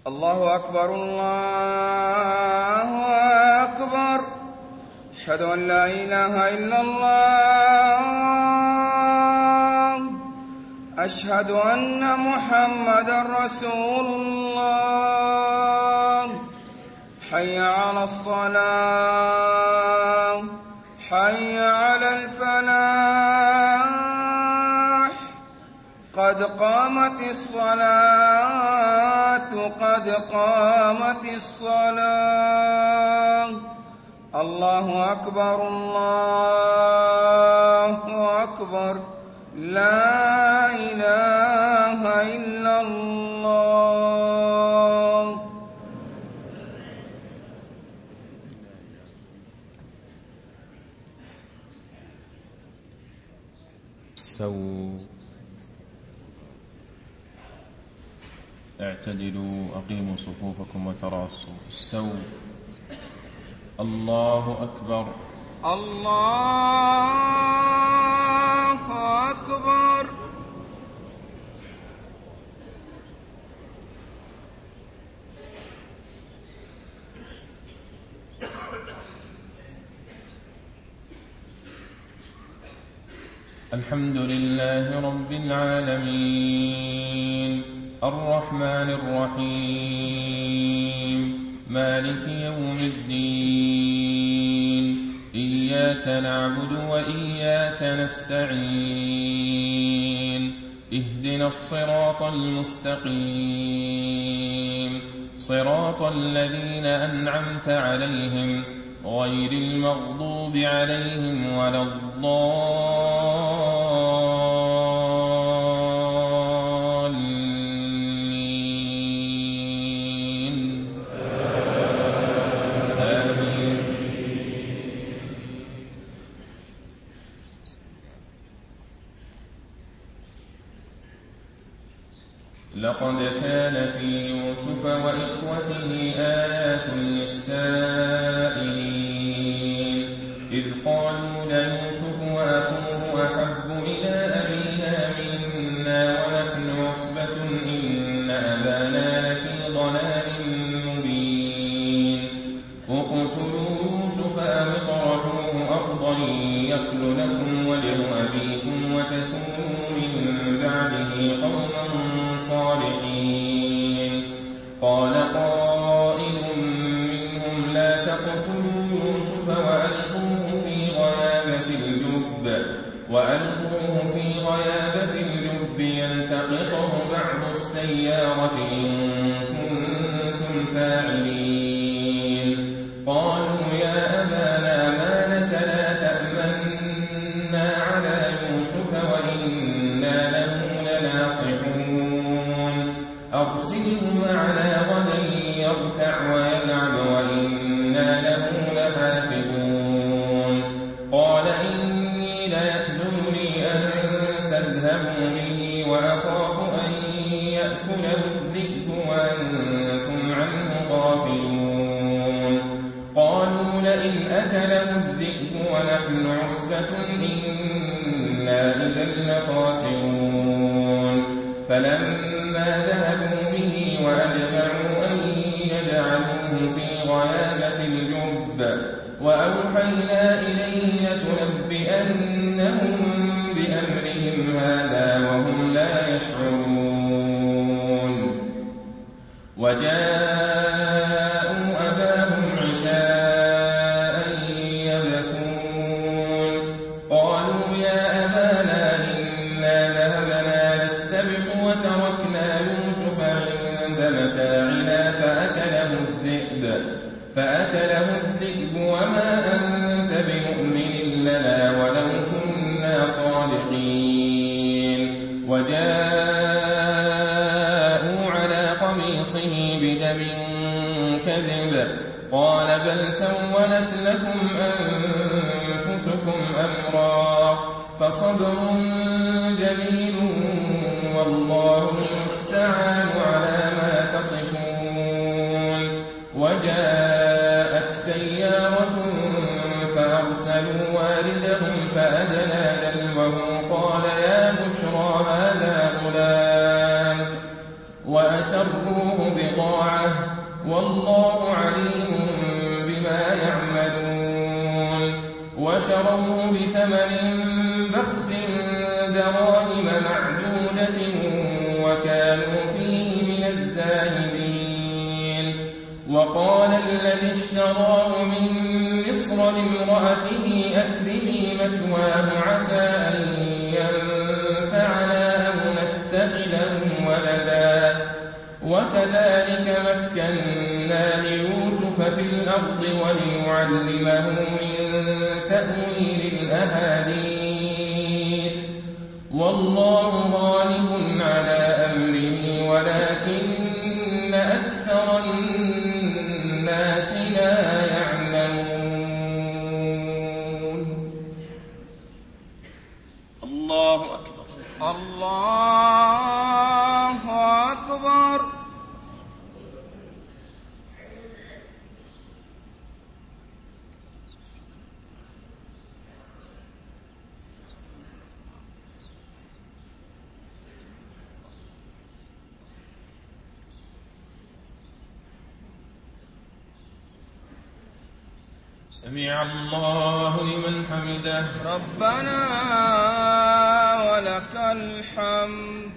الله أكبر الله أكبر. أشهد أن لا إله إلا الله. أشهد أن محمدا رسول الله. حي على الصلاة، حي على الفلاح. قد قامت الصلاة، قد قامت الصلاة. الله أكبر الله أكبر. لا إله إلا الله. استووا، اعتدلوا، أقيموا صفوفكم وتراصوا. استووا. الله أكبر الله أكبر. الحمد لله رب العالمين، الرحمن الرحيم، مالك يوم الدين. إياك نعبد وإياك نستعين. اهدنا الصراط المستقيم، صراط الذين أنعمت عليهم غير المغضوب عليهم ولا الضالين. آمين. لقد كان في يوسف وإخوته آيات للسائلين، إذ قالوا ليوسف وأخوه أحب إلى أبينا منا ونحن عصبة إن أبانا لفي ضلال مبين. اقتلوا يوسف أو اطرحوه أرضا يخل لكم وجه أبيكم وتكونوا من بعده قوما صالحين. قال قائل منهم لا تقتلوا يوسف وألقوه في غيابة الجب يلتقطه بعض السيارة إن كنتم فاعلين. قالوا يا أبانا ما لك لا تأمنا على يوسف وإنا له لناصحون. أرسله معنا غدا يرتع ويلعب وإنا له لحافظون. قال إني ليحزنني أن تذهبوا به وأخاف أن يأكله الذئب وأنتم عنه غافلون. قالوا لئن أكله الذئب ونحن عصبة إنا إذا لخاسرون. فلما ذهبوا به وأجمعوا أن يجعلوه في غيابة الجب وأوحينا إليه لتنبئنهم بأمرهم هذا وهم لا يشعرون. وجاءوا أباهم عشاء يبكون. قالوا يا أبانا إنا ذهبنا نستبق وتركنا يوسف عند متاعنا فأكله الذئب وما أنت بمؤمن لنا ولو كنا صادقين. وجاءوا على قميصه بدم كذب قال بل سولت لكم أنفسكم أمرا فصبر جميل والله المستعان على ما تصفون. وجاءت سيارة فأرسلوا واردهم فأدلى دلوه قال يا بشرى هذا غلام وأسروه بضاعة والله عليم بما يعملون وشروه بثمن بخس دراهم معدودة وكانوا فيه من الزاهدين وقال الذي اشتراه من مصر لامرأته أكرمي مثواه عسى أن ينفعنا أو نتخذه ولدا وكذلك مكنا ليوسف في الأرض ولنعلمه من تأويل الأحاديث والله غالب على أمره ولكن أكثر الناس لا يعلمون. الله أكبر. الله أكبر. سمع الله لمن حمده. ربنا ولك الحمد.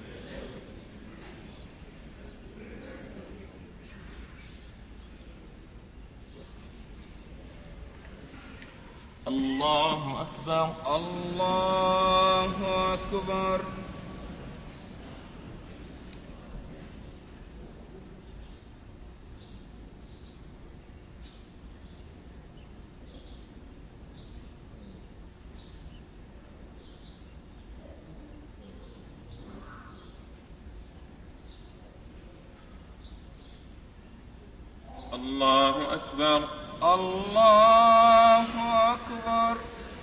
الله أكبر. الله أكبر. الله أكبر. الله أكبر.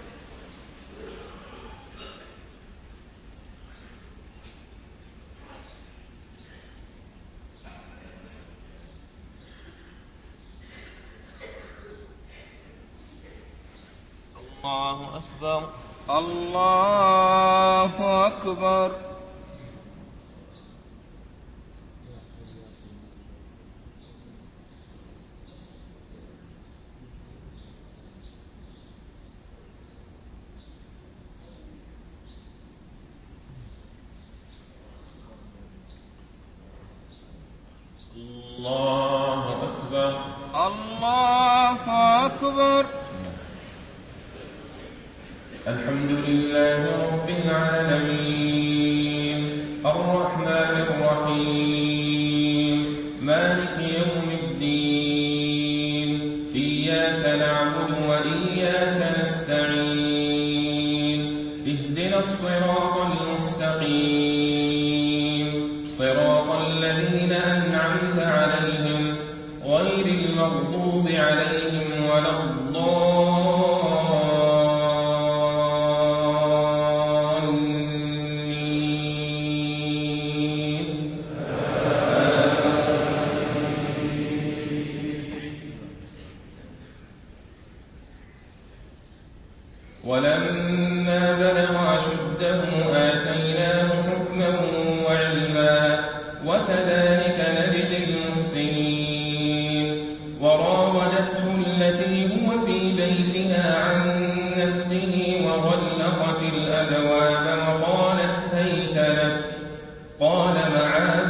الله أكبر. الله أكبر. الله أكبر. الله أكبر. الحمد لله رب العالمين الرحمن الرحيم مالك يوم الدين إياك نعبد وإياك نستعين اهدنا الصراط المستقيم صراط الذين أنعمت عليهم غير المغضوب عليهم ولا ولما بلغ أشده آتيناه حكما وعلما وكذلك نجزي المحسنين وراودته التي هو في بيتها عن نفسه وغلقت الأبواب وقالت هيت لك قال معاذ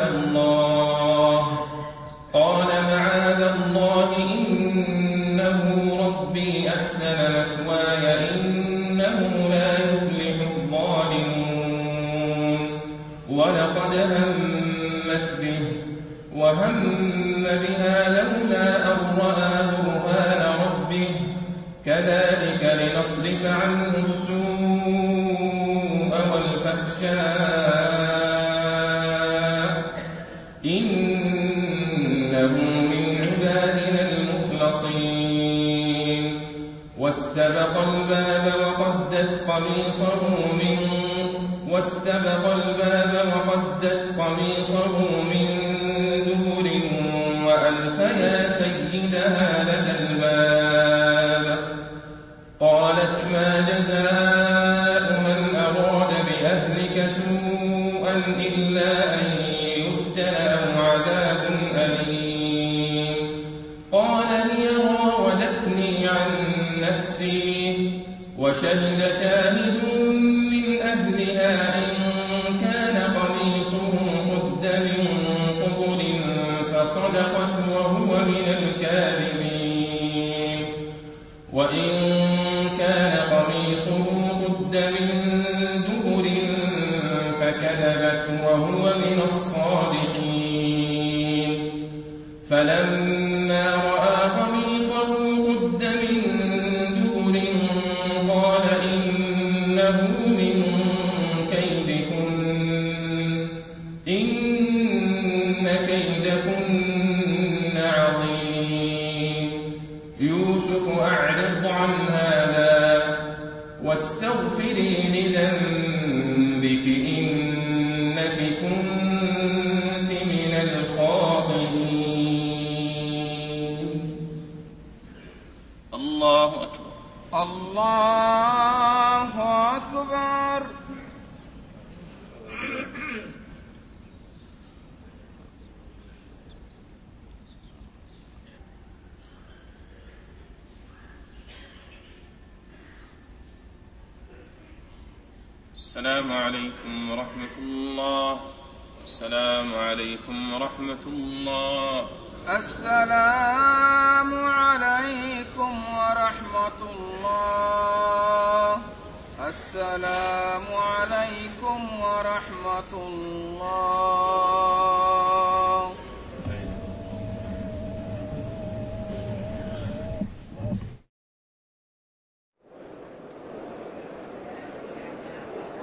الله إنه ربي أحسن مثواي إنه لا يفلح الظالمون ولقد همت به وهم بها لولا أن رأى برهان ربه كذلك لنصرف عنه السوء والفحشاء إنه من عبادنا المخلصين واستبق الباب وقدت قميصه من دبر وألف يا سيدها لدى الباب قالت ما جزاء من أراد بأهلك سوءا إلا أن يسجن الكاذبين قال هي راودتني عن نفسي وشهد شاهد من أهلها إن كان قميصه قد من قبل فصدقت وهو من الكاذبين وإن كان قميصه قد من دبر فكذبت وهو من الصادقين فلما رأى قميصه قد من دبر قال إنه من كيدكن إن كيدكن عظيم يوسف أعرض عن هذا واستغفري لذنبك إنك كنت من الخاطئين. الله أكبر. الله أكبر. السلام عليكم ورحمة الله. السلام عليكم ورحمة الله. السلام عليكم ورحمة الله. السلام عليكم ورحمة الله.